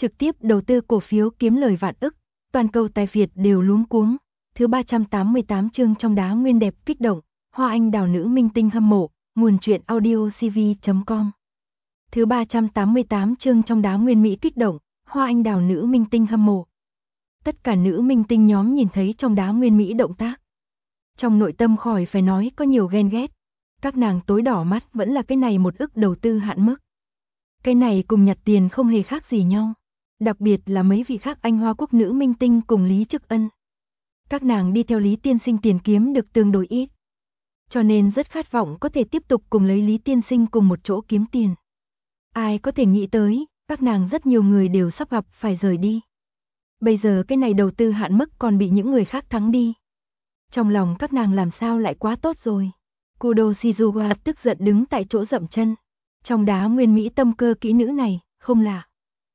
trực tiếp đầu tư cổ phiếu kiếm lời vạn ức, toàn cầu tài Việt đều luống cuống. Thứ 388 chương trong đá nguyên đẹp kích động, hoa anh đào nữ minh tinh hâm mộ, nguồn truyện audio cv.com. Thứ 388 chương trong đá nguyên Mỹ kích động, hoa anh đào nữ minh tinh hâm mộ. Tất cả nữ minh tinh nhóm nhìn thấy trong đá nguyên Mỹ động tác. Trong nội tâm khỏi phải nói có nhiều ghen ghét. Các nàng tối đỏ mắt vẫn là cái này 1 ức đầu tư hạn mức. Cái này cùng nhặt tiền không hề khác gì nhau. Đặc biệt là mấy vị khác Anh Hoa Quốc nữ minh tinh cùng Lý Chức Ân. Các nàng đi theo Lý Tiên Sinh tiền kiếm được tương đối ít. Cho nên rất khát vọng có thể tiếp tục cùng lấy Lý Tiên Sinh cùng một chỗ kiếm tiền. Ai có thể nghĩ tới, các nàng rất nhiều người đều sắp gặp phải rời đi. Bây giờ cái này đầu tư hạn mức còn bị những người khác thắng đi. Trong lòng các nàng làm sao lại quá tốt rồi. Kudo Shizuoka tức giận đứng tại chỗ dậm chân. Trong đá nguyên Mỹ tâm cơ kỹ nữ này, không lạ.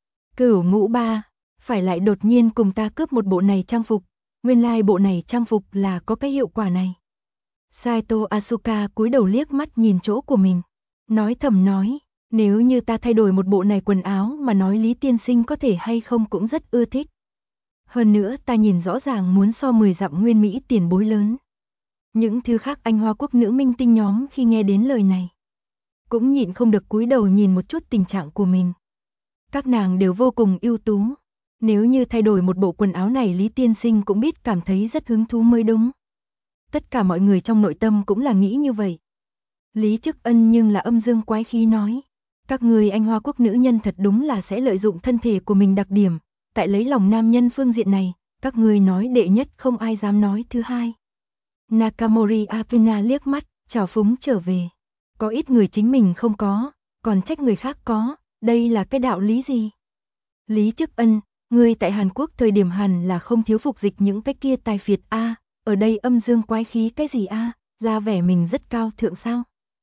Cửu Ngũ Ba, phải lại đột nhiên cùng ta cướp một bộ này trang phục. Nguyên lai bộ này trang phục là có cái hiệu quả này. Saito Asuka cúi đầu liếc mắt nhìn chỗ của mình. Nói thầm nói, nếu như ta thay đổi một bộ này quần áo mà nói Lý Tiên Sinh có thể hay không cũng rất ưa thích. Hơn nữa ta nhìn rõ ràng muốn so 10 dặm nguyên Mỹ tiền bối lớn. Những thứ khác Anh Hoa Quốc nữ minh tinh nhóm khi nghe đến lời này. Cũng nhịn không được cúi đầu nhìn một chút tình trạng của mình. Các nàng đều vô cùng ưu tú. Nếu như thay đổi một bộ quần áo này Lý Tiên Sinh cũng biết cảm thấy rất hứng thú mới đúng. Tất cả mọi người trong nội tâm cũng là nghĩ như vậy. Lý Chức Ân nhưng là âm dương quái khí nói. Các người Anh Hoa Quốc nữ nhân thật đúng là sẽ lợi dụng thân thể của mình đặc điểm. Tại lấy lòng nam nhân phương diện này, các người nói đệ nhất không ai dám nói thứ hai. Nakamori Apina liếc mắt, trào phúng trở về. Có ít người chính mình không có, còn trách người khác có, đây là cái đạo lý gì? Lý Chức Ân, người tại Hàn Quốc thời điểm hẳn là không thiếu phục dịch những cái kia tài phiệt a, ở đây âm dương quái khí cái gì a, ra vẻ mình rất cao thượng sao?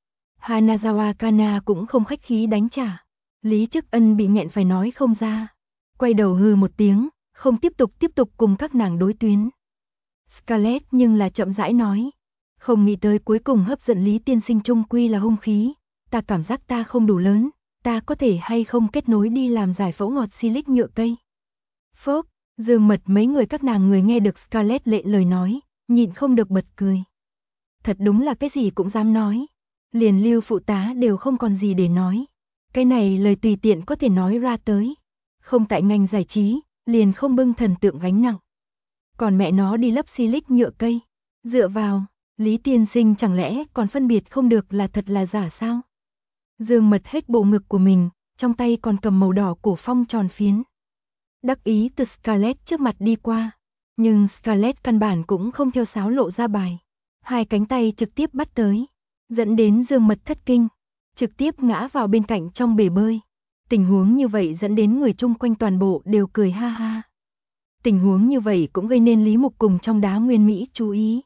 Hanazawa Kana cũng không khách khí đánh trả. Lý Chức Ân bị nghẹn phải nói không ra. Quay đầu hừ một tiếng, không tiếp tục cùng các nàng đối tuyến. Scarlett nhưng là chậm rãi nói. Không nghĩ tới cuối cùng hấp dẫn Lý Tiên Sinh trung quy là hung khí. Ta cảm giác ta không đủ lớn, ta có thể hay không kết nối đi làm giải phẫu ngọt silic nhựa cây. Phốc, Dương Mật mấy người các nàng người nghe được Scarlett lệ lời nói, nhịn không được bật cười. Thật đúng là cái gì cũng dám nói. Liền Lưu phụ tá đều không còn gì để nói. Cái này lời tùy tiện có thể nói ra tới. Không tại ngành giải trí, liền không bưng thần tượng gánh nặng. Còn mẹ nó đi lấp silic nhựa cây. Dựa vào, Lý Tiên Sinh chẳng lẽ còn phân biệt không được là thật là giả sao? Dương Mật hết bộ ngực của mình, trong tay còn cầm màu đỏ cổ phong tròn phiến. Đắc ý từ Scarlett trước mặt đi qua. Nhưng Scarlett căn bản cũng không theo sáo lộ ra bài. Hai cánh tay trực tiếp bắt tới. Dẫn đến Dương Mật thất kinh. Trực tiếp ngã vào bên cạnh trong bể bơi. Tình huống như vậy dẫn đến người chung quanh toàn bộ đều cười ha ha. Tình huống như vậy cũng gây nên Lý Mục cùng trong đá nguyên Mỹ chú ý.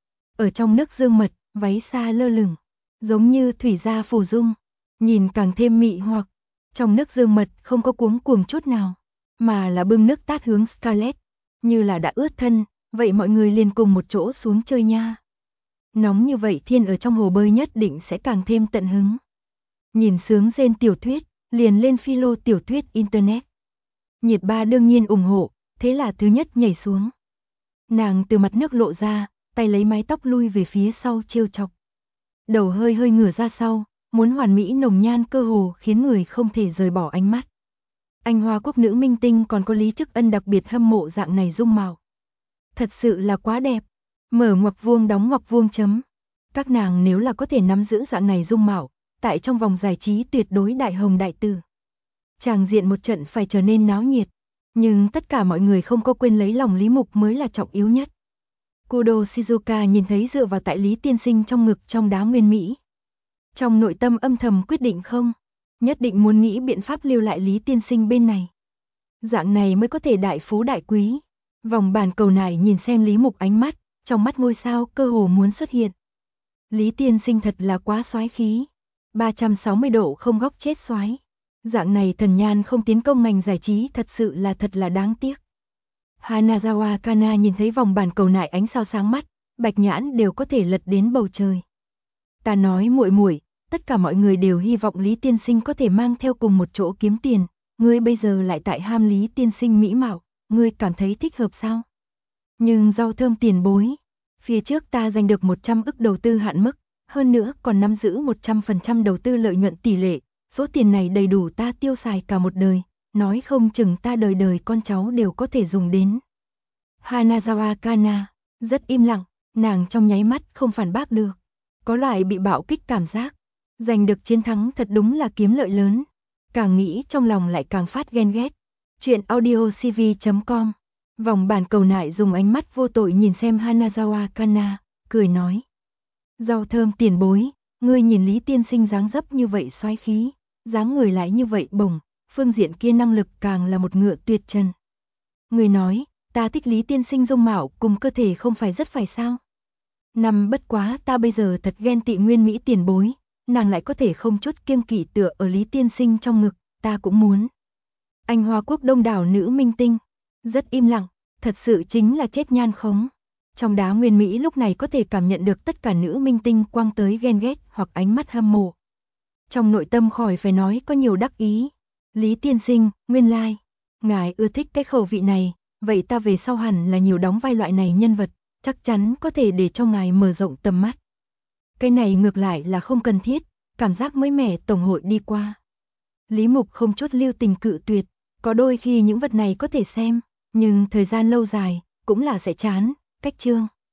Ở trong nước Dương Mật, váy xa lơ lửng, giống như thủy gia phù dung, nhìn càng thêm mị hoặc. Trong nước Dương Mật không có cuống cuồng chút nào, mà là bưng nước tát hướng Scarlett, như là đã ướt thân, vậy mọi người liền cùng một chỗ xuống chơi nha. Nóng như vậy thiên ở trong hồ bơi nhất định sẽ càng thêm tận hứng. Nhìn sướng rên tiểu thuyết, liền lên philo tiểu thuyết internet. Nhiệt Ba đương nhiên ủng hộ, thế là thứ nhất nhảy xuống. Nàng từ mặt nước lộ ra, tay lấy mái tóc lui về phía sau trêu chọc. Đầu hơi hơi ngửa ra sau, muốn hoàn mỹ nồng nhan cơ hồ khiến người không thể rời bỏ ánh mắt. Anh Hoa Quốc nữ minh tinh còn có Lý Chức Ân đặc biệt hâm mộ dạng này dung mạo. Thật sự là quá đẹp. Mở ngoặc vuông đóng ngoặc vuông chấm. Các nàng nếu là có thể nắm giữ dạng này dung mạo, tại trong vòng giải trí tuyệt đối đại hồng đại tử. Tràng diện một trận phải trở nên náo nhiệt. Nhưng tất cả mọi người không có quên lấy lòng Lý Mục mới là trọng yếu nhất. Kudo Shizuoka nhìn thấy dựa vào tại Lý Tiên Sinh trong ngực trong đá nguyên Mỹ. Trong nội tâm âm thầm quyết định không, nhất định muốn nghĩ biện pháp lưu lại Lý Tiên Sinh bên này. Dạng này mới có thể đại phú đại quý. Vòng bàn cầu này nhìn xem Lý Mục ánh mắt, trong mắt ngôi sao cơ hồ muốn xuất hiện. Lý Tiên Sinh thật là quá soái khí. 360 độ không góc chết soái. Dạng này thần nhan không tiến công ngành giải trí thật sự là đáng tiếc. Hanazawa Kana nhìn thấy vòng bàn cầu nại ánh sao sáng mắt, bạch nhãn đều có thể lật đến bầu trời. Ta nói muội muội, tất cả mọi người đều hy vọng Lý Tiên Sinh có thể mang theo cùng một chỗ kiếm tiền, ngươi bây giờ lại tại ham Lý tiên sinh mỹ mạo, ngươi cảm thấy thích hợp sao? Nhưng rau thơm tiền bối, phía trước ta giành được 100 ức đầu tư hạn mức, hơn nữa còn nắm giữ 100% đầu tư lợi nhuận tỷ lệ, số tiền này đầy đủ ta tiêu xài cả một đời, nói không chừng ta đời đời con cháu đều có thể dùng đến. Hanazawa Kana rất im lặng, nàng trong nháy mắt không phản bác được, có loại bị bạo kích cảm giác, giành được chiến thắng thật đúng là kiếm lợi lớn, càng nghĩ trong lòng lại càng phát ghen ghét. Chuyện audiocv.com. Vòng bản cầu nại dùng ánh mắt vô tội nhìn xem Hanazawa Kana, cười nói. Rau thơm tiền bối, ngươi nhìn Lý tiên sinh dáng dấp như vậy xoái khí, dáng người lại như vậy bổng, phương diện kia năng lực càng là một ngựa tuyệt trần. Người nói, ta thích Lý tiên sinh dung mạo cùng cơ thể không phải rất phải sao? Năm bất quá ta bây giờ thật ghen tị Nguyên Mỹ tiền bối, nàng lại có thể không chút kiêng kỵ tựa ở Lý tiên sinh trong ngực, ta cũng muốn. Anh Hoa Quốc đông đảo nữ minh tinh, rất im lặng, thật sự chính là chết nhan khống. Trong đá Nguyên Mỹ lúc này có thể cảm nhận được tất cả nữ minh tinh quăng tới ghen ghét hoặc ánh mắt hâm mộ. Trong nội tâm khỏi phải nói có nhiều đắc ý. Lý tiên sinh, nguyên lai, ngài ưa thích cái khẩu vị này, vậy ta về sau hẳn là nhiều đóng vai loại này nhân vật, chắc chắn có thể để cho ngài mở rộng tầm mắt. Cái này ngược lại là không cần thiết, cảm giác mới mẻ tổng hội đi qua. Lý Mục không chút lưu tình cự tuyệt, có đôi khi những vật này có thể xem, nhưng thời gian lâu dài, cũng là sẽ chán. Cách chương